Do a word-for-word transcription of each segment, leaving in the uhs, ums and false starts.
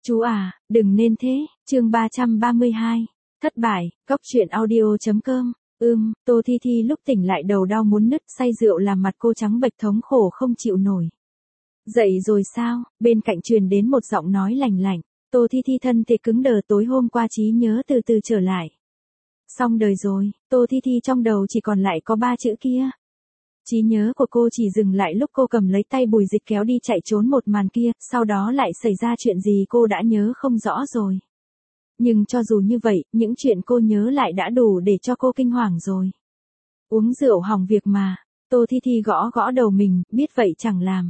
Chú à, đừng nên thế, chương ba trăm ba mươi hai. Thất bại, cóc truyện audio chấm com. Ưm, Tô Thi Thi lúc tỉnh lại đầu đau muốn nứt, say rượu làm mặt cô trắng bệch thống khổ không chịu nổi. Dậy rồi sao? Bên cạnh truyền đến một giọng nói lành lạnh. Tô Thi Thi thân thể cứng đờ, tối hôm qua trí nhớ từ từ trở lại. Xong đời rồi, Tô Thi Thi trong đầu chỉ còn lại có ba chữ kia. Trí nhớ của cô chỉ dừng lại lúc cô cầm lấy tay Bùi Dịch kéo đi chạy trốn một màn kia, sau đó lại xảy ra chuyện gì cô đã nhớ không rõ rồi. Nhưng cho dù như vậy, những chuyện cô nhớ lại đã đủ để cho cô kinh hoàng rồi. Uống rượu hỏng việc mà. Tô Thi Thi gõ gõ đầu mình, biết vậy chẳng làm.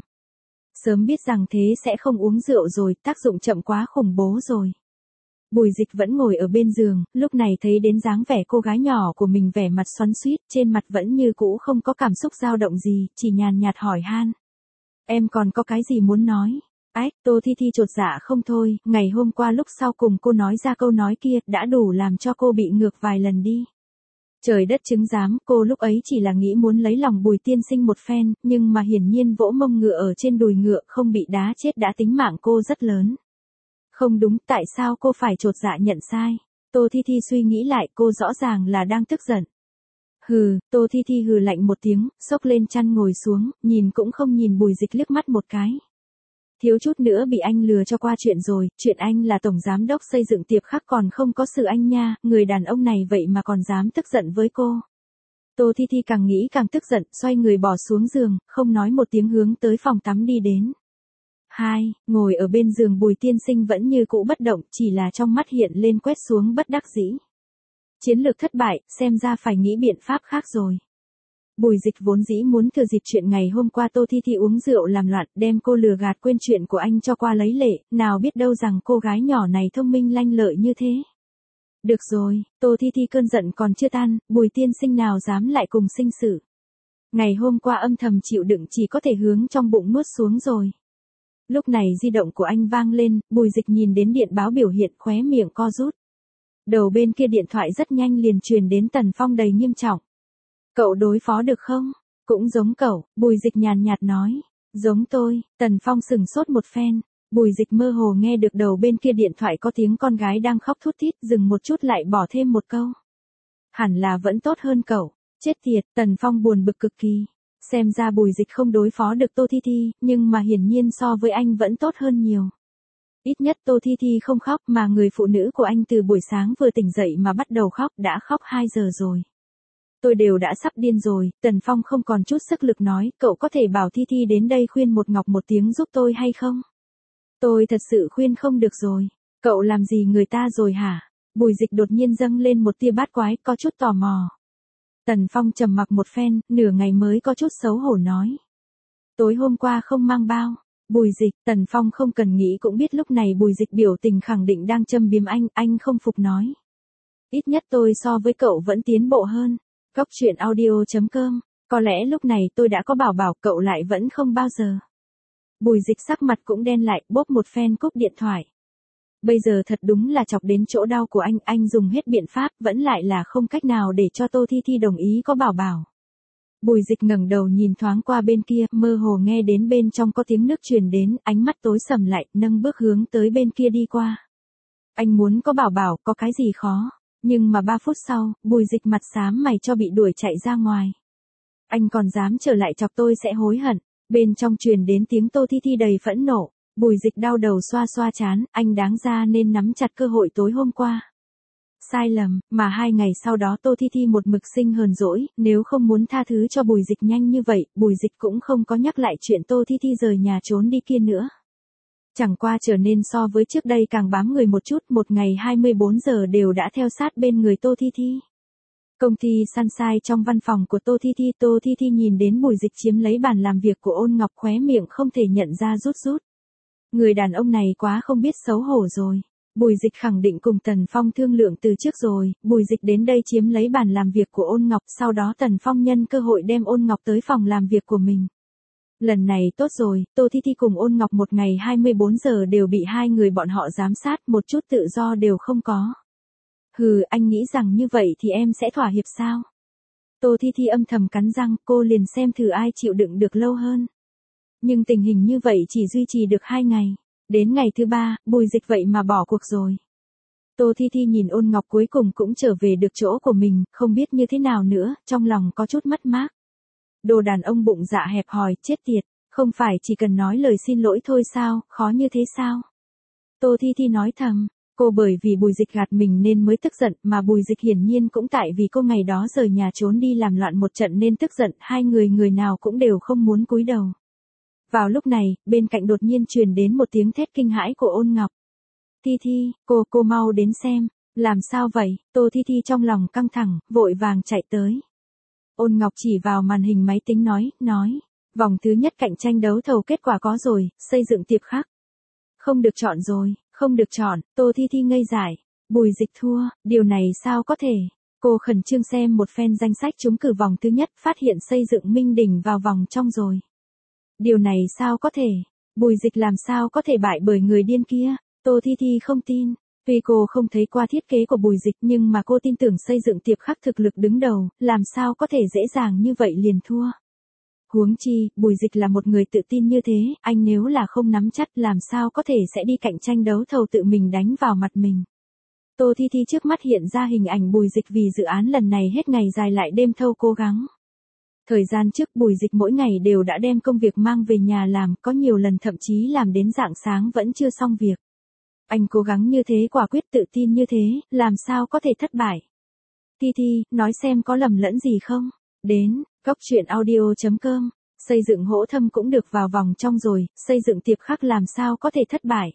Sớm biết rằng thế sẽ không uống rượu rồi, tác dụng chậm quá khủng bố rồi. Bùi Dịch vẫn ngồi ở bên giường, lúc này thấy đến dáng vẻ cô gái nhỏ của mình vẻ mặt xoắn xuýt, trên mặt vẫn như cũ không có cảm xúc dao động gì, chỉ nhàn nhạt hỏi han. Em còn có cái gì muốn nói? Ách, Tô Thi Thi chột dạ không thôi, ngày hôm qua lúc sau cùng cô nói ra câu nói kia, đã đủ làm cho cô bị ngược vài lần đi. Trời đất chứng giám, cô lúc ấy chỉ là nghĩ muốn lấy lòng Bùi tiên sinh một phen, nhưng mà hiển nhiên vỗ mông ngựa ở trên đùi ngựa không bị đá chết đã tính mạng cô rất lớn. Không đúng, tại sao cô phải chột dạ nhận sai? Tô Thi Thi suy nghĩ lại, cô rõ ràng là đang tức giận. Hừ, Tô Thi Thi hừ lạnh một tiếng, xốc lên chăn ngồi xuống, nhìn cũng không nhìn Bùi Dịch liếc mắt một cái. Thiếu chút nữa bị anh lừa cho qua chuyện rồi, chuyện anh là tổng giám đốc xây dựng Tiệp Khắc còn không có sự anh nha, người đàn ông này vậy mà còn dám tức giận với cô. Tô Thi Thi càng nghĩ càng tức giận, xoay người bỏ xuống giường, không nói một tiếng hướng tới phòng tắm đi đến. Hai, ngồi ở bên giường Bùi tiên sinh vẫn như cũ bất động, chỉ là trong mắt hiện lên quét xuống bất đắc dĩ. Chiến lược thất bại, xem ra phải nghĩ biện pháp khác rồi. Bùi Dịch vốn dĩ muốn thừa dịp chuyện ngày hôm qua Tô Thi Thi uống rượu làm loạn, đem cô lừa gạt quên chuyện của anh cho qua lấy lệ, nào biết đâu rằng cô gái nhỏ này thông minh lanh lợi như thế. Được rồi, Tô Thi Thi cơn giận còn chưa tan, Bùi tiên sinh nào dám lại cùng sinh sự. Ngày hôm qua âm thầm chịu đựng chỉ có thể hướng trong bụng nuốt xuống rồi. Lúc này di động của anh vang lên, Bùi Dịch nhìn đến điện báo biểu hiện khóe miệng co rút. Đầu bên kia điện thoại rất nhanh liền truyền đến Tần Phong đầy nghiêm trọng. Cậu đối phó được không? Cũng giống cậu, Bùi Dịch nhàn nhạt nói. Giống tôi, Tần Phong sừng sốt một phen. Bùi Dịch mơ hồ nghe được đầu bên kia điện thoại có tiếng con gái đang khóc thút thít, dừng một chút lại bỏ thêm một câu. Hẳn là vẫn tốt hơn cậu. Chết tiệt, Tần Phong buồn bực cực kỳ. Xem ra Bùi Dịch không đối phó được Tô Thi Thi, nhưng mà hiển nhiên so với anh vẫn tốt hơn nhiều. Ít nhất Tô Thi Thi không khóc, mà người phụ nữ của anh từ buổi sáng vừa tỉnh dậy mà bắt đầu khóc, đã khóc hai giờ rồi. Tôi đều đã sắp điên rồi, Tần Phong không còn chút sức lực nói, cậu có thể bảo Thi Thi đến đây khuyên một ngọc một tiếng giúp tôi hay không? Tôi thật sự khuyên không được rồi. Cậu làm gì người ta rồi hả? Bùi Dịch đột nhiên dâng lên một tia bát quái, có chút tò mò. Tần Phong trầm mặc một phen, nửa ngày mới có chút xấu hổ nói. Tối hôm qua không mang bao. Bùi Dịch, Tần Phong không cần nghĩ cũng biết lúc này Bùi Dịch biểu tình khẳng định đang châm biếm anh, anh không phục nói. Ít nhất tôi so với cậu vẫn tiến bộ hơn. Cóc truyện audio chấm com, có lẽ lúc này tôi đã có bảo bảo cậu lại vẫn không bao giờ. Bùi Dịch sắc mặt cũng đen lại, bốp một phen cúp điện thoại. Bây giờ thật đúng là chọc đến chỗ đau của anh, anh dùng hết biện pháp, vẫn lại là không cách nào để cho Tô Thi Thi đồng ý có bảo bảo. Bùi Dịch ngẩng đầu nhìn thoáng qua bên kia, mơ hồ nghe đến bên trong có tiếng nước truyền đến, ánh mắt tối sầm lại, nâng bước hướng tới bên kia đi qua. Anh muốn có bảo bảo, có cái gì khó, nhưng mà ba phút sau, Bùi Dịch mặt xám mày cho bị đuổi chạy ra ngoài. Anh còn dám trở lại chọc tôi sẽ hối hận, bên trong truyền đến tiếng Tô Thi Thi đầy phẫn nộ. Bùi Dịch đau đầu xoa xoa chán, anh đáng ra nên nắm chặt cơ hội tối hôm qua. Sai lầm, mà hai ngày sau đó Tô Thi Thi một mực sinh hờn dỗi, nếu không muốn tha thứ cho Bùi Dịch nhanh như vậy, Bùi Dịch cũng không có nhắc lại chuyện Tô Thi Thi rời nhà trốn đi kia nữa. Chẳng qua trở nên so với trước đây càng bám người một chút, một ngày hai mươi bốn giờ đều đã theo sát bên người Tô Thi Thi. Công ty Sunshine trong văn phòng của Tô Thi Thi, Tô Thi Thi nhìn đến Bùi Dịch chiếm lấy bàn làm việc của Ôn Ngọc khóe miệng không thể nhận ra rút rút. Người đàn ông này quá không biết xấu hổ rồi. Bùi Dịch khẳng định cùng Tần Phong thương lượng từ trước rồi, Bùi Dịch đến đây chiếm lấy bàn làm việc của Ôn Ngọc, sau đó Tần Phong nhân cơ hội đem Ôn Ngọc tới phòng làm việc của mình. Lần này tốt rồi, Tô Thi Thi cùng Ôn Ngọc một ngày hai mươi bốn giờ đều bị hai người bọn họ giám sát, một chút tự do đều không có. Hừ, anh nghĩ rằng như vậy thì em sẽ thỏa hiệp sao? Tô Thi Thi âm thầm cắn răng, cô liền xem thử ai chịu đựng được lâu hơn. Nhưng tình hình như vậy chỉ duy trì được hai ngày. Đến ngày thứ ba, Bùi Dịch vậy mà bỏ cuộc rồi. Tô Thi Thi nhìn Ôn Ngọc cuối cùng cũng trở về được chỗ của mình, không biết như thế nào nữa, trong lòng có chút mất mát. Đồ đàn ông bụng dạ hẹp hòi, chết tiệt, không phải chỉ cần nói lời xin lỗi thôi sao, khó như thế sao? Tô Thi Thi nói thầm, cô bởi vì Bùi Dịch gạt mình nên mới tức giận, mà Bùi Dịch hiển nhiên cũng tại vì cô ngày đó rời nhà trốn đi làm loạn một trận nên tức giận, hai người người nào cũng đều không muốn cúi đầu. Vào lúc này, bên cạnh đột nhiên truyền đến một tiếng thét kinh hãi của Ôn Ngọc. Thi Thi, cô, cô mau đến xem, làm sao vậy? Tô Thi Thi trong lòng căng thẳng, vội vàng chạy tới. Ôn Ngọc chỉ vào màn hình máy tính nói, nói, vòng thứ nhất cạnh tranh đấu thầu kết quả có rồi, xây dựng tiệp khắc. Không được chọn rồi, không được chọn, Tô Thi Thi ngây dại, Bùi Dịch thua, điều này sao có thể? Cô khẩn trương xem một phen danh sách trúng cử vòng thứ nhất, phát hiện xây dựng Minh Đỉnh vào vòng trong rồi. Điều này sao có thể? Bùi Dịch làm sao có thể bại bởi người điên kia? Tô Thi Thi không tin. Tuy cô không thấy qua thiết kế của Bùi Dịch nhưng mà cô tin tưởng xây dựng tiệp khắc thực lực đứng đầu, làm sao có thể dễ dàng như vậy liền thua. Huống chi, Bùi Dịch là một người tự tin như thế, anh nếu là không nắm chắc làm sao có thể sẽ đi cạnh tranh đấu thầu tự mình đánh vào mặt mình. Tô Thi Thi trước mắt hiện ra hình ảnh Bùi Dịch vì dự án lần này hết ngày dài lại đêm thâu cố gắng. Thời gian trước Bùi Dịch mỗi ngày đều đã đem công việc mang về nhà làm, có nhiều lần thậm chí làm đến rạng sáng vẫn chưa xong việc. Anh cố gắng như thế quả quyết tự tin như thế, làm sao có thể thất bại. Thi Thi, nói xem có lầm lẫn gì không? Đến, góc truyện audio chấm com, xây dựng hỗ thâm cũng được vào vòng trong rồi, xây dựng tiệp khắc làm sao có thể thất bại.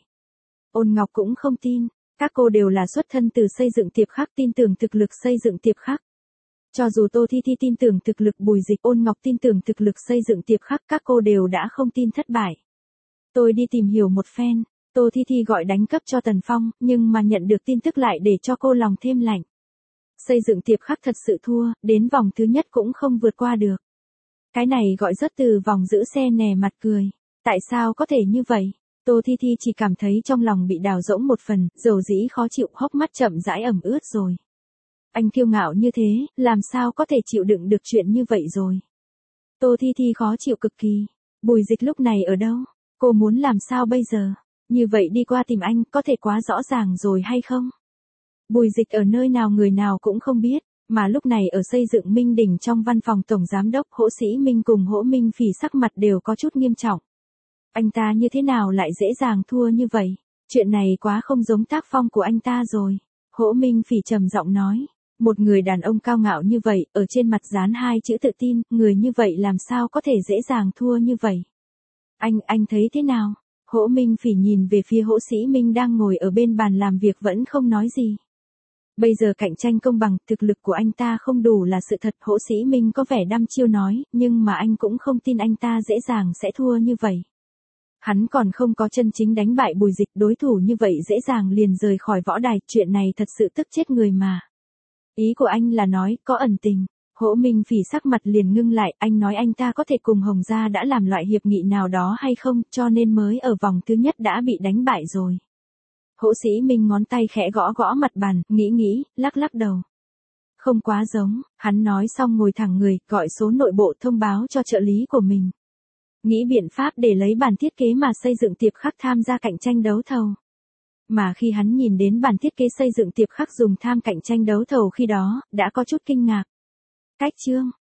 Ôn Ngọc cũng không tin, các cô đều là xuất thân từ xây dựng tiệp khắc tin tưởng thực lực xây dựng tiệp khắc. Cho dù Tô Thi Thi tin tưởng thực lực Bùi Dịch, Ôn Ngọc tin tưởng thực lực xây dựng tiệp khắc, các cô đều đã không tin thất bại. Tôi đi tìm hiểu một phen, Tô Thi Thi gọi đánh cấp cho Tần Phong, nhưng mà nhận được tin tức lại để cho cô lòng thêm lạnh. Xây dựng tiệp khắc thật sự thua, đến vòng thứ nhất cũng không vượt qua được. Cái này gọi rớt từ vòng giữ xe nè mặt cười. Tại sao có thể như vậy? Tô Thi Thi chỉ cảm thấy trong lòng bị đào rỗng một phần, dầu dĩ khó chịu, hốc mắt chậm rãi ẩm ướt rồi. Anh kiêu ngạo như thế, làm sao có thể chịu đựng được chuyện như vậy rồi? Tô Thi Thi khó chịu cực kỳ. Bùi Dịch lúc này ở đâu? Cô muốn làm sao bây giờ? Như vậy đi qua tìm anh, có thể quá rõ ràng rồi hay không? Bùi Dịch ở nơi nào người nào cũng không biết, mà lúc này ở xây dựng Minh Đỉnh trong văn phòng tổng giám đốc Hỗ Sĩ Minh cùng Hỗ Minh Phỉ sắc mặt đều có chút nghiêm trọng. Anh ta như thế nào lại dễ dàng thua như vậy? Chuyện này quá không giống tác phong của anh ta rồi. Hỗ Minh Phỉ trầm giọng nói, một người đàn ông cao ngạo như vậy, ở trên mặt dán hai chữ tự tin, người như vậy làm sao có thể dễ dàng thua như vậy? Anh, anh thấy thế nào? Hỗ Minh Phỉ nhìn về phía Hỗ Sĩ Minh đang ngồi ở bên bàn làm việc vẫn không nói gì. Bây giờ cạnh tranh công bằng, thực lực của anh ta không đủ là sự thật. Hỗ Sĩ Minh có vẻ đăm chiêu nói, nhưng mà anh cũng không tin anh ta dễ dàng sẽ thua như vậy. Hắn còn không có chân chính đánh bại Bùi Dịch, đối thủ như vậy dễ dàng liền rời khỏi võ đài, chuyện này thật sự tức chết người mà. Ý của anh là nói, có ẩn tình. Hỗ Minh Phỉ sắc mặt liền ngưng lại, anh nói anh ta có thể cùng Hồng Gia đã làm loại hiệp nghị nào đó hay không, cho nên mới ở vòng thứ nhất đã bị đánh bại rồi. Hỗ Sĩ Minh ngón tay khẽ gõ gõ mặt bàn, nghĩ nghĩ, lắc lắc đầu. Không quá giống, hắn nói xong ngồi thẳng người, gọi số nội bộ thông báo cho trợ lý của mình. Nghĩ biện pháp để lấy bản thiết kế mà xây dựng tiệp khắc tham gia cạnh tranh đấu thầu. Mà khi hắn nhìn đến bản thiết kế xây dựng tiệp khắc dùng tham cạnh tranh đấu thầu khi đó, đã có chút kinh ngạc. Cách chương,